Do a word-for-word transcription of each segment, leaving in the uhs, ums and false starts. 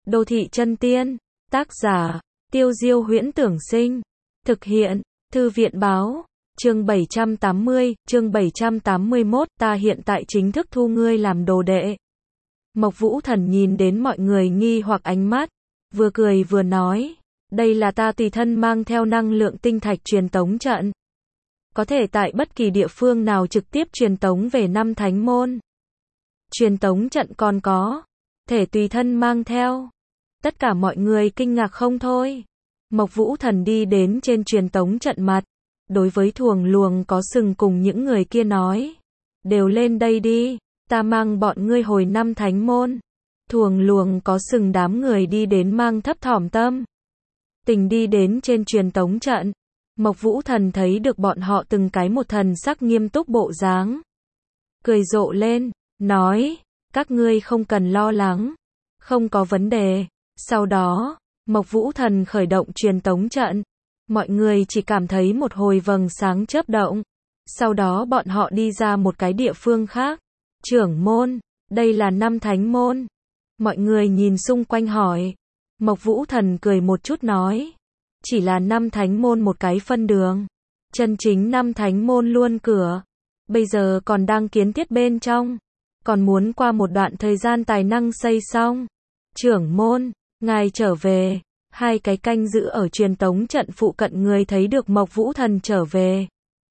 Đô thị chân tiên, tác giả, Tiêu Diêu Huyễn Tưởng Sinh, thực hiện, Thư viện Báo, chương bảy trăm tám mươi, chương bảy trăm tám mươi mốt, ta hiện tại chính thức thu ngươi làm đồ đệ. Mộc Vũ Thần nhìn đến mọi người nghi hoặc ánh mắt, vừa cười vừa nói, đây là ta tùy thân mang theo năng lượng tinh thạch truyền tống trận. Có thể tại bất kỳ địa phương nào trực tiếp truyền tống về năm thánh môn. Truyền tống trận còn có thể tùy thân mang theo. Tất cả mọi người kinh ngạc không thôi. Mộc Vũ Thần đi đến trên truyền tống trận mặt, đối với thuồng luồng có sừng cùng những người kia nói, đều lên đây đi, ta mang bọn ngươi hồi năm thánh môn. Thuồng luồng có sừng đám người đi đến mang thấp thỏm tâm. Tình đi đến trên truyền tống trận, Mộc Vũ Thần thấy được bọn họ từng cái một thần sắc nghiêm túc bộ dáng. Cười rộ lên, nói, các ngươi không cần lo lắng, không có vấn đề. Sau đó, Mộc Vũ Thần khởi động truyền tống trận, mọi người chỉ cảm thấy một hồi vầng sáng chớp động. Sau đó bọn họ đi ra một cái địa phương khác. Trưởng môn, đây là năm thánh môn. Mọi người nhìn xung quanh hỏi. Mộc Vũ Thần cười một chút nói, chỉ là năm thánh môn một cái phân đường. Chân chính năm thánh môn luôn cửa. Bây giờ còn đang kiến thiết bên trong. Còn muốn qua một đoạn thời gian tài năng xây xong. Trưởng môn, ngài trở về. Hai cái canh giữ ở truyền tống trận phụ cận người thấy được Mộc Vũ Thần trở về.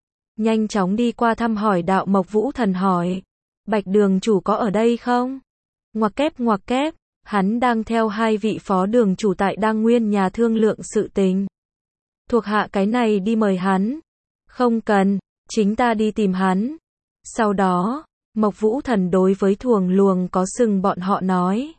Nhanh chóng đi qua thăm hỏi đạo. Mộc Vũ Thần hỏi, Bạch đường chủ có ở đây không? Ngoặc kép ngoặc kép, hắn đang theo hai vị phó đường chủ tại Đăng Nguyên nhà thương lượng sự tình. Thuộc hạ cái này đi mời hắn. Không cần, chính ta đi tìm hắn. Sau đó, Mộc Vũ Thần đối với thuồng luồng có sừng bọn họ nói,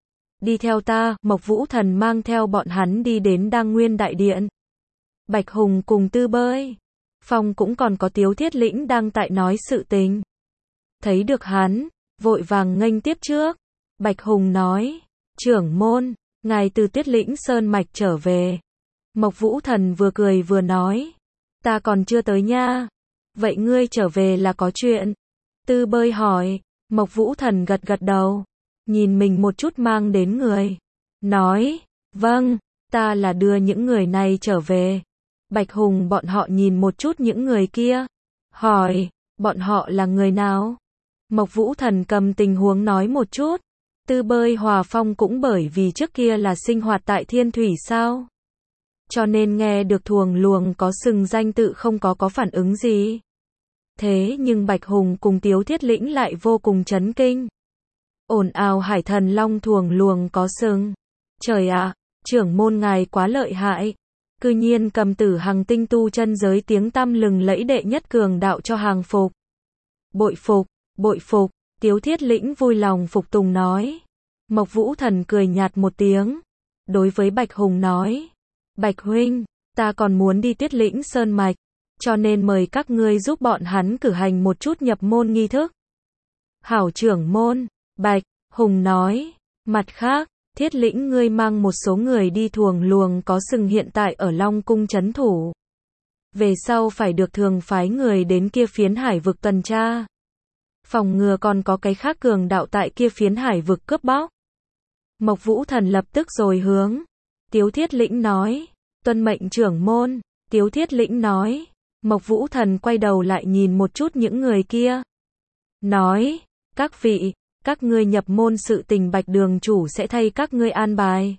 đi theo ta. Mộc Vũ Thần mang theo bọn hắn đi đến Đăng Nguyên đại điện. Bạch Hùng cùng Tư Bơi Phong cũng còn có Tiếu Thiết Lĩnh đang tại nói sự tình. Thấy được hắn, vội vàng nghênh tiếp trước. Bạch Hùng nói, trưởng môn, ngài từ Tuyết Lĩnh Sơn Mạch trở về. Mộc Vũ Thần vừa cười vừa nói, ta còn chưa tới nha. Vậy ngươi trở về là có chuyện? Tư Bơi hỏi. Mộc Vũ Thần gật gật đầu, nhìn mình một chút mang đến người. Nói, vâng, ta là đưa những người này trở về. Bạch Hùng bọn họ nhìn một chút những người kia. Hỏi, bọn họ là người nào? Mộc Vũ Thần cầm tình huống nói một chút. Tư Bơi Hòa Phong cũng bởi vì trước kia là sinh hoạt tại Thiên Thủy sao? Cho nên nghe được thuồng luồng có sừng danh tự không có có phản ứng gì. Thế nhưng Bạch Hùng cùng Tiếu Thiết Lĩnh lại vô cùng chấn kinh. Ồn ào Hải Thần Long thuồng luồng có sừng. Trời ạ, trưởng môn ngài quá lợi hại. Cư nhiên cầm Tử Hằng tinh tu chân giới tiếng tăm lừng lẫy đệ nhất cường đạo cho hàng phục. Bội phục, bội phục, Tiếu Thiết Lĩnh vui lòng phục tùng nói. Mộc Vũ Thần cười nhạt một tiếng. Đối với Bạch Hùng nói, Bạch huynh, ta còn muốn đi Tuyết Lĩnh Sơn Mạch, cho nên mời các ngươi giúp bọn hắn cử hành một chút nhập môn nghi thức. Hảo trưởng môn, Bạch Hùng nói. Mặt khác, Thiết Lĩnh ngươi mang một số người đi. Thuồng luồng có sừng hiện tại ở Long Cung trấn thủ. Về sau phải được thường phái người đến kia phiến hải vực tuần tra. Phòng ngừa còn có cái khác cường đạo tại kia phiến hải vực cướp bóc. Mộc Vũ Thần lập tức rồi hướng Tiếu Thiết Lĩnh nói, tuân mệnh trưởng môn. Tiếu Thiết Lĩnh nói. Mộc Vũ Thần quay đầu lại nhìn một chút những người kia. Nói, các vị, các ngươi nhập môn sự tình Bạch đường chủ sẽ thay các ngươi an bài.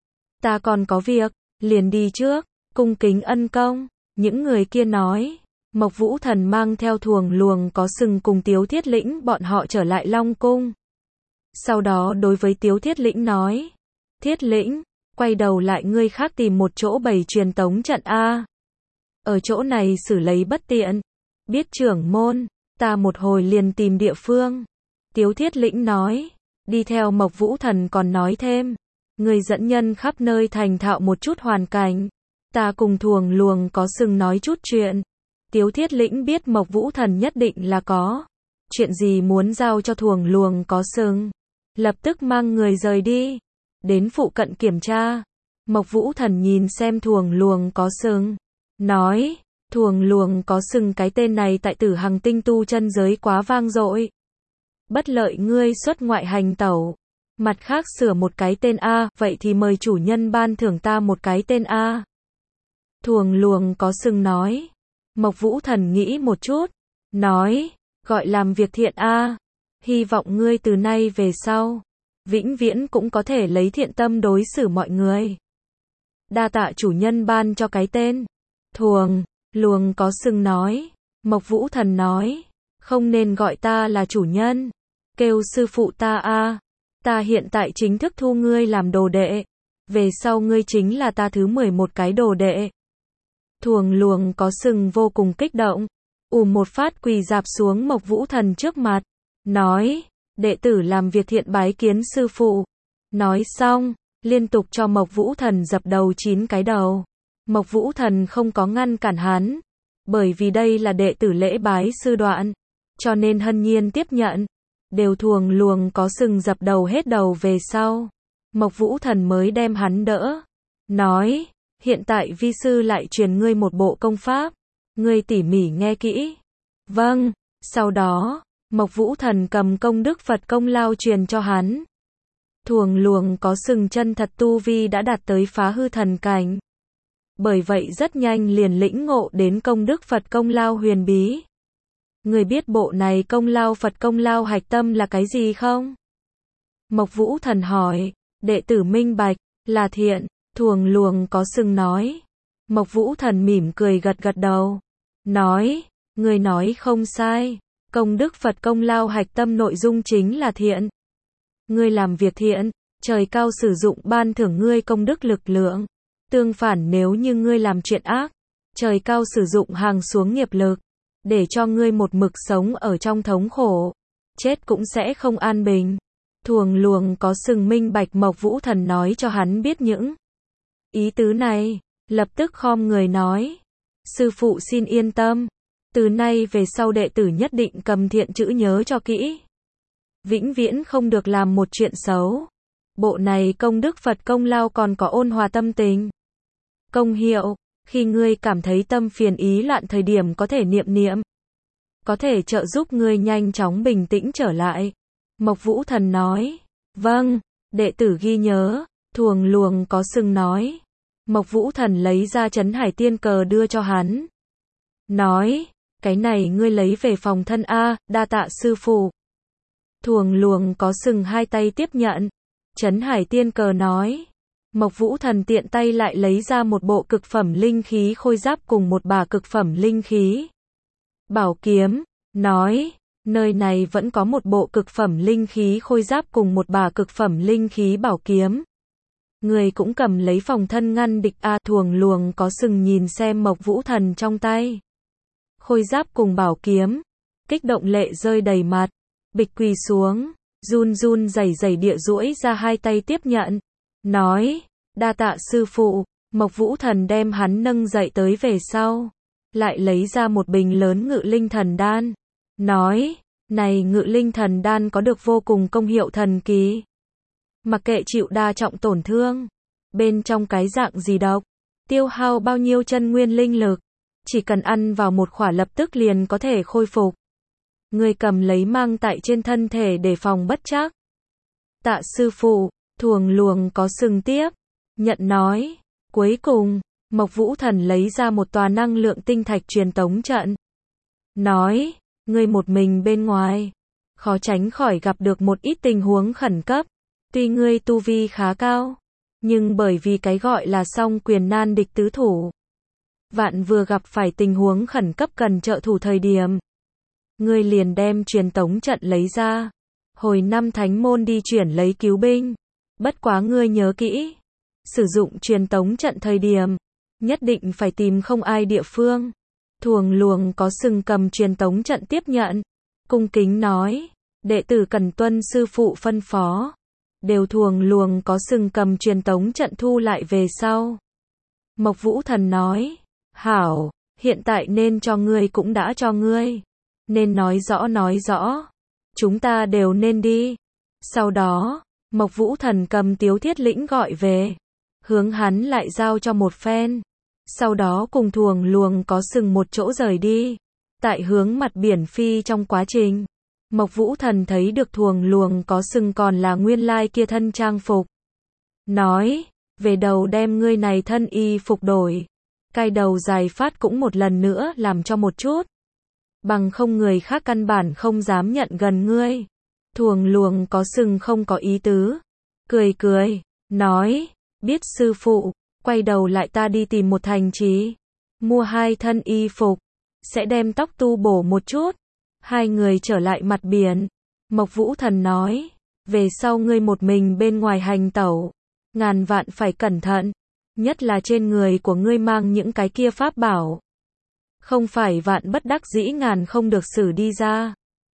Ta còn có việc, liền đi trước, cung kính ân công. Những người kia nói. Mộc Vũ Thần mang theo thuồng luồng có sừng cùng Tiếu Thiết Lĩnh bọn họ trở lại Long Cung. Sau đó đối với Tiếu Thiết Lĩnh nói, Thiết Lĩnh, quay đầu lại ngươi khác tìm một chỗ bày truyền tống trận A. Ở chỗ này xử lấy bất tiện. Biết trưởng môn, ta một hồi liền tìm địa phương. Tiếu Thiết Lĩnh nói. Đi theo Mộc Vũ Thần còn nói thêm, người dẫn nhân khắp nơi thành thạo một chút hoàn cảnh. Ta cùng thuồng luồng có sừng nói chút chuyện. Tiếu Thiết Lĩnh biết Mộc Vũ Thần nhất định là có chuyện gì muốn giao cho thuồng luồng có sừng. Lập tức mang người rời đi. Đến phụ cận kiểm tra. Mộc Vũ Thần nhìn xem thuồng luồng có sừng. Nói, thuồng luồng có sừng cái tên này tại Tử Hằng tinh tu chân giới quá vang dội. Bất lợi ngươi xuất ngoại hành tẩu. Mặt khác sửa một cái tên A, vậy thì mời chủ nhân ban thưởng ta một cái tên A. Thuồng luồng có sừng nói. Mộc Vũ Thần nghĩ một chút, nói, gọi làm việc thiện A. Hy vọng ngươi từ nay về sau, vĩnh viễn cũng có thể lấy thiện tâm đối xử mọi người. Đa tạ chủ nhân ban cho cái tên. Thuồng luồng có sừng nói. Mộc Vũ Thần nói, không nên gọi ta là chủ nhân, kêu sư phụ ta A. Ta hiện tại chính thức thu ngươi làm đồ đệ, về sau ngươi chính là ta thứ mười một cái đồ đệ. Thuồng luồng có sừng vô cùng kích động, ùm một phát quỳ dạp xuống Mộc Vũ Thần trước mặt, nói, đệ tử làm việc thiện bái kiến sư phụ. Nói xong, liên tục cho Mộc Vũ Thần dập đầu chín cái đầu. Mộc Vũ Thần không có ngăn cản hắn, bởi vì đây là đệ tử lễ bái sư đoạn, cho nên hân nhiên tiếp nhận. Đều thuồng luồng có sừng dập đầu hết đầu về sau, Mộc Vũ Thần mới đem hắn đỡ, nói, hiện tại vi sư lại truyền ngươi một bộ công pháp, ngươi tỉ mỉ nghe kỹ. Vâng. Sau đó, Mộc Vũ Thần cầm công đức Phật công lao truyền cho hắn. Thuồng luồng có sừng chân thật tu vi đã đạt tới phá hư thần cảnh, bởi vậy rất nhanh liền lĩnh ngộ đến công đức Phật công lao huyền bí. Người biết bộ này công lao Phật công lao hạch tâm là cái gì không? Mộc Vũ Thần hỏi. Đệ tử minh bạch, là thiện. Thuồng luồng có sừng nói. Mộc Vũ Thần mỉm cười gật gật đầu, nói, người nói không sai, công đức Phật công lao hạch tâm nội dung chính là thiện. Ngươi làm việc thiện, trời cao sử dụng ban thưởng ngươi công đức lực lượng. Tương phản nếu như ngươi làm chuyện ác, trời cao sử dụng hàng xuống nghiệp lực, để cho ngươi một mực sống ở trong thống khổ, chết cũng sẽ không an bình. Thuồng luồng có sừng minh bạch Mộc Vũ Thần nói cho hắn biết những ý tứ này, lập tức khom người nói, sư phụ xin yên tâm, từ nay về sau đệ tử nhất định cầm thiện chữ nhớ cho kỹ, vĩnh viễn không được làm một chuyện xấu. Bộ này công đức Phật công lao còn có ôn hòa tâm tình công hiệu, khi ngươi cảm thấy tâm phiền ý loạn thời điểm có thể niệm niệm, có thể trợ giúp ngươi nhanh chóng bình tĩnh trở lại. Mộc Vũ Thần nói, vâng, đệ tử ghi nhớ. Thuồng luồng có sừng nói. Mộc Vũ Thần lấy ra Trấn Hải Tiên Cờ đưa cho hắn, nói, cái này ngươi lấy về phòng thân A, đa tạ sư phụ. Thuồng luồng có sừng hai tay tiếp nhận. Trấn Hải Tiên Cờ nói. Mộc Vũ Thần tiện tay lại lấy ra một bộ cực phẩm linh khí khôi giáp cùng một bả cực phẩm linh khí bảo kiếm, nói, nơi này vẫn có một bộ cực phẩm linh khí khôi giáp cùng một bả cực phẩm linh khí bảo kiếm. Người cũng cầm lấy phòng thân ngăn địch A. Thuồng luồng có sừng nhìn xem Mộc Vũ Thần trong tay khôi giáp cùng bảo kiếm, kích động lệ rơi đầy mặt, bịch quỳ xuống, run run rẩy rẩy địa duỗi ra hai tay tiếp nhận, nói, đa tạ sư phụ. Mộc Vũ Thần đem hắn nâng dậy tới về sau, lại lấy ra một bình lớn ngự linh thần đan, nói, này ngự linh thần đan có được vô cùng công hiệu thần kỳ, mặc kệ chịu đa trọng tổn thương, bên trong cái dạng gì độc, tiêu hao bao nhiêu chân nguyên linh lực, chỉ cần ăn vào một khỏa lập tức liền có thể khôi phục. Người cầm lấy mang tại trên thân thể để phòng bất trắc. Tạ sư phụ. Thuồng luồng có sừng tiếp nhận nói. Cuối cùng, Mộc Vũ Thần lấy ra một tòa năng lượng tinh thạch truyền tống trận, nói, ngươi một mình bên ngoài, khó tránh khỏi gặp được một ít tình huống khẩn cấp. Tuy ngươi tu vi khá cao, nhưng bởi vì cái gọi là song quyền nan địch tứ thủ, vạn vừa gặp phải tình huống khẩn cấp cần trợ thủ thời điểm, ngươi liền đem truyền tống trận lấy ra, hồi năm thánh môn đi chuyển lấy cứu binh. Bất quá ngươi nhớ kỹ, sử dụng truyền tống trận thời điểm, nhất định phải tìm không ai địa phương. Thuồng luồng có sừng cầm truyền tống trận tiếp nhận, cung kính nói, đệ tử cần tuân sư phụ phân phó. Đều thuồng luồng có sừng cầm truyền tống trận thu lại về sau. Mộc Vũ Thần nói, hảo, hiện tại nên cho ngươi cũng đã cho ngươi, nên nói rõ nói rõ, chúng ta đều nên đi. Sau đó, Mộc Vũ Thần cầm Tiếu Thiết Lĩnh gọi về, hướng hắn lại giao cho một phen, sau đó cùng thuồng luồng có sừng một chỗ rời đi. Tại hướng mặt biển phi trong quá trình, Mộc Vũ Thần thấy được thuồng luồng có sừng còn là nguyên lai kia thân trang phục. Nói, về đầu đem ngươi này thân y phục đổi. Cai đầu dài phát cũng một lần nữa làm cho một chút. Bằng không người khác căn bản không dám nhận gần ngươi. Thuồng luồng có sừng không có ý tứ. Cười cười, nói, biết sư phụ, quay đầu lại ta đi tìm một thành trì. Mua hai thân y phục, sẽ đem tóc tu bổ một chút. Hai người trở lại mặt biển. Mộc Vũ Thần nói, về sau ngươi một mình bên ngoài hành tẩu. Ngàn vạn phải cẩn thận. Nhất là trên người của ngươi mang những cái kia pháp bảo. Không phải vạn bất đắc dĩ ngàn không được xử đi ra.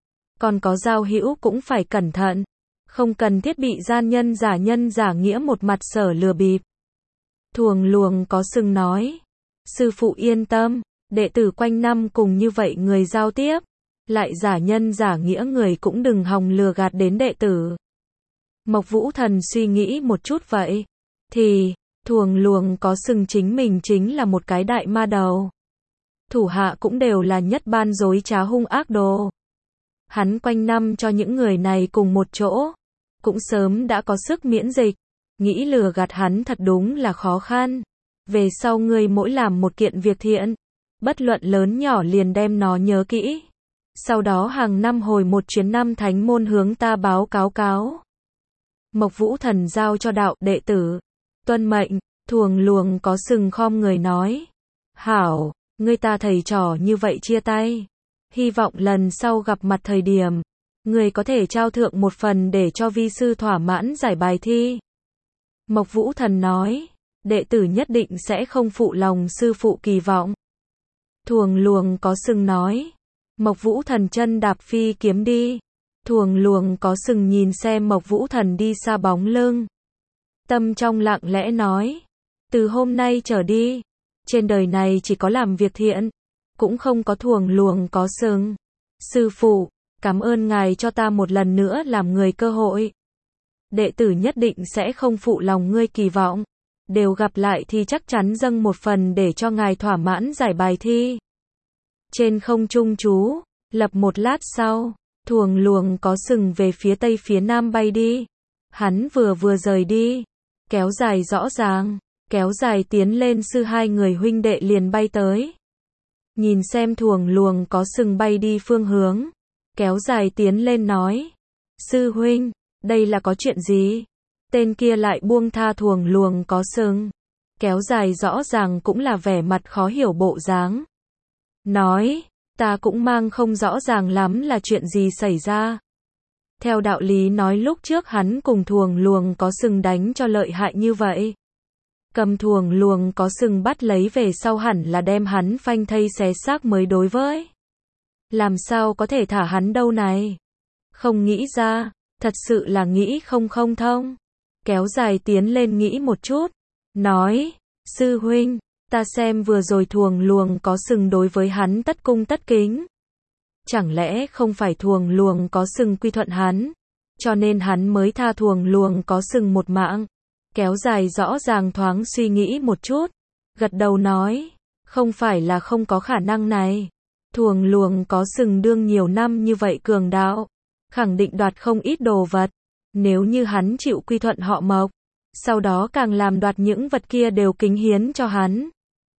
Còn có giao hữu cũng phải cẩn thận. Không cần thiết bị gian nhân giả nhân giả nghĩa một mặt sở lừa bịp. Thuồng luồng có sừng nói. Sư phụ yên tâm, đệ tử quanh năm cùng như vậy người giao tiếp. Lại giả nhân giả nghĩa người cũng đừng hòng lừa gạt đến đệ tử. Mộc Vũ Thần suy nghĩ một chút vậy. Thì, thuồng luồng có sừng chính mình chính là một cái đại ma đầu. Thủ hạ cũng đều là nhất ban dối trá hung ác đồ. Hắn quanh năm cho những người này cùng một chỗ. Cũng sớm đã có sức miễn dịch. Nghĩ lừa gạt hắn thật đúng là khó khăn. Về sau ngươi mỗi làm một kiện việc thiện. Bất luận lớn nhỏ liền đem nó nhớ kỹ. Sau đó hàng năm hồi một chuyến năm thánh môn hướng ta báo cáo cáo. Mộc Vũ Thần giao cho đạo đệ tử. Tuân mệnh, thuồng luồng có sừng khom người nói. Hảo, ngươi ta thầy trò như vậy chia tay. Hy vọng lần sau gặp mặt thời điểm. Ngươi có thể trao thượng một phần để cho vi sư thỏa mãn giải bài thi. Mộc Vũ Thần nói. Đệ tử nhất định sẽ không phụ lòng sư phụ kỳ vọng. Thuồng luồng có sừng nói. Mộc Vũ Thần chân đạp phi kiếm đi. Thuồng luồng có sừng nhìn xem Mộc Vũ Thần đi xa bóng lưng. Tâm trong lặng lẽ nói. Từ hôm nay trở đi. Trên đời này chỉ có làm việc thiện. Cũng không có thuồng luồng có sừng. Sư phụ, cảm ơn ngài cho ta một lần nữa làm người cơ hội. Đệ tử nhất định sẽ không phụ lòng ngươi kỳ vọng. Đều gặp lại thì chắc chắn dâng một phần để cho ngài thỏa mãn giải bài thi. Trên không trung chú, lập một lát sau, thuồng luồng có sừng về phía tây phía nam bay đi. Hắn vừa vừa rời đi, kéo dài rõ ràng, kéo dài tiến lên sư hai người huynh đệ liền bay tới. Nhìn xem thuồng luồng có sừng bay đi phương hướng, kéo dài tiến lên nói. Sư huynh, đây là có chuyện gì? Tên kia lại buông tha thuồng luồng có sừng. Kéo dài rõ ràng cũng là vẻ mặt khó hiểu bộ dáng. Nói, ta cũng mang không rõ ràng lắm là chuyện gì xảy ra. Theo đạo lý nói lúc trước hắn cùng thuồng luồng có sừng đánh cho lợi hại như vậy. Cầm thuồng luồng có sừng bắt lấy về sau hẳn là đem hắn phanh thây xé xác mới đối với. Làm sao có thể thả hắn đâu này? Không nghĩ ra, thật sự là nghĩ không không thông. Kéo dài tiến lên nghĩ một chút. Nói, sư huynh, ta xem vừa rồi thuồng luồng có sừng đối với hắn tất cung tất kính. Chẳng lẽ không phải thuồng luồng có sừng quy thuận hắn, cho nên hắn mới tha thuồng luồng có sừng một mạng. Kéo dài rõ ràng thoáng suy nghĩ một chút, gật đầu nói, không phải là không có khả năng này. Thuồng luồng có sừng đương nhiều năm như vậy cường đạo, khẳng định đoạt không ít đồ vật. Nếu như hắn chịu quy thuận họ Mộc, sau đó càng làm đoạt những vật kia đều kính hiến cho hắn.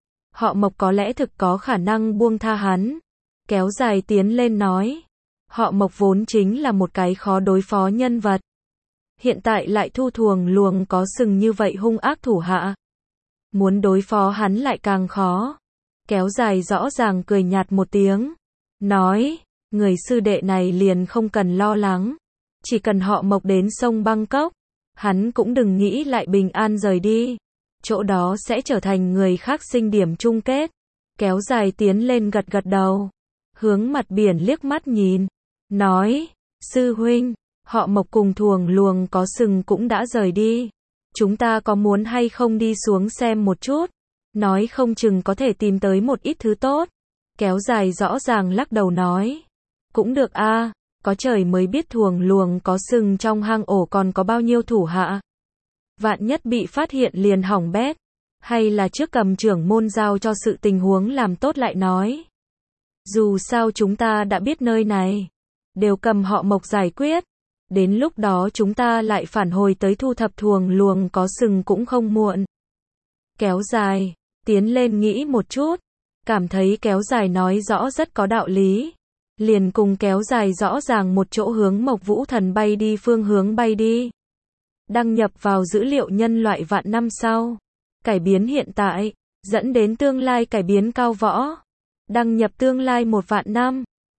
Họ Mộc có lẽ thực có khả năng buông tha hắn. Kéo dài tiến lên nói. Họ Mộc vốn chính là một cái khó đối phó nhân vật. Hiện tại lại thu thuồng luồng có sừng như vậy hung ác thủ hạ. Muốn đối phó hắn lại càng khó. Kéo dài rõ ràng cười nhạt một tiếng. Nói, người sư đệ này liền không cần lo lắng. Chỉ cần họ Mộc đến sông Bangkok, hắn cũng đừng nghĩ lại bình an rời đi. Chỗ đó sẽ trở thành người khác sinh điểm chung kết. Kéo dài tiến lên gật gật đầu. Hướng mặt biển liếc mắt nhìn. Nói, sư huynh, họ Mộc cùng thuồng luồng có sừng cũng đã rời đi. Chúng ta có muốn hay không đi xuống xem một chút? Nói không chừng có thể tìm tới một ít thứ tốt. Kéo dài rõ ràng lắc đầu nói. Cũng được a, có trời mới biết thuồng luồng có sừng trong hang ổ còn có bao nhiêu thủ hạ. Vạn nhất bị phát hiện liền hỏng bét. Hay là trước cầm trưởng môn giao cho sự tình huống làm tốt lại nói. Dù sao chúng ta đã biết nơi này. đều cầm họ Mộc giải quyết. Đến lúc đó chúng ta lại phản hồi tới thu thập thuồng luồng có sừng cũng không muộn. Kéo dài, tiến lên nghĩ một chút, cảm thấy kéo dài nói rõ rất có đạo lý. Liền cùng kéo dài rõ ràng một chỗ hướng Mộc Vũ Thần bay đi phương hướng bay đi. Đăng nhập vào dữ liệu nhân loại vạn năm sau. Cải biến hiện tại, dẫn đến tương lai cải biến cao võ. Đăng nhập tương lai một vạn năm.